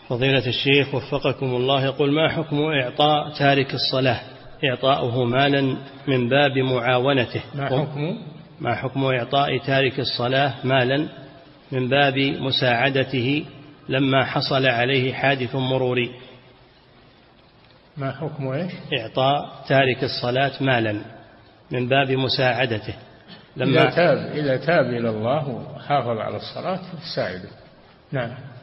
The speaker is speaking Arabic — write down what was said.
فضيلة الشيخ وفقكم الله، يقول: ما حكم إعطاء تارك الصلاة إعطاؤه مالا من باب معاونته؟ ما حكم إعطاء تارك الصلاة مالا من باب مساعدته لما حصل عليه حادث مروري؟ ما حكم إيش؟ إعطاء تارك الصلاة مالا من باب مساعدته إذا تاب إلى الله وحافظ على الصلاة فساعده. نعم.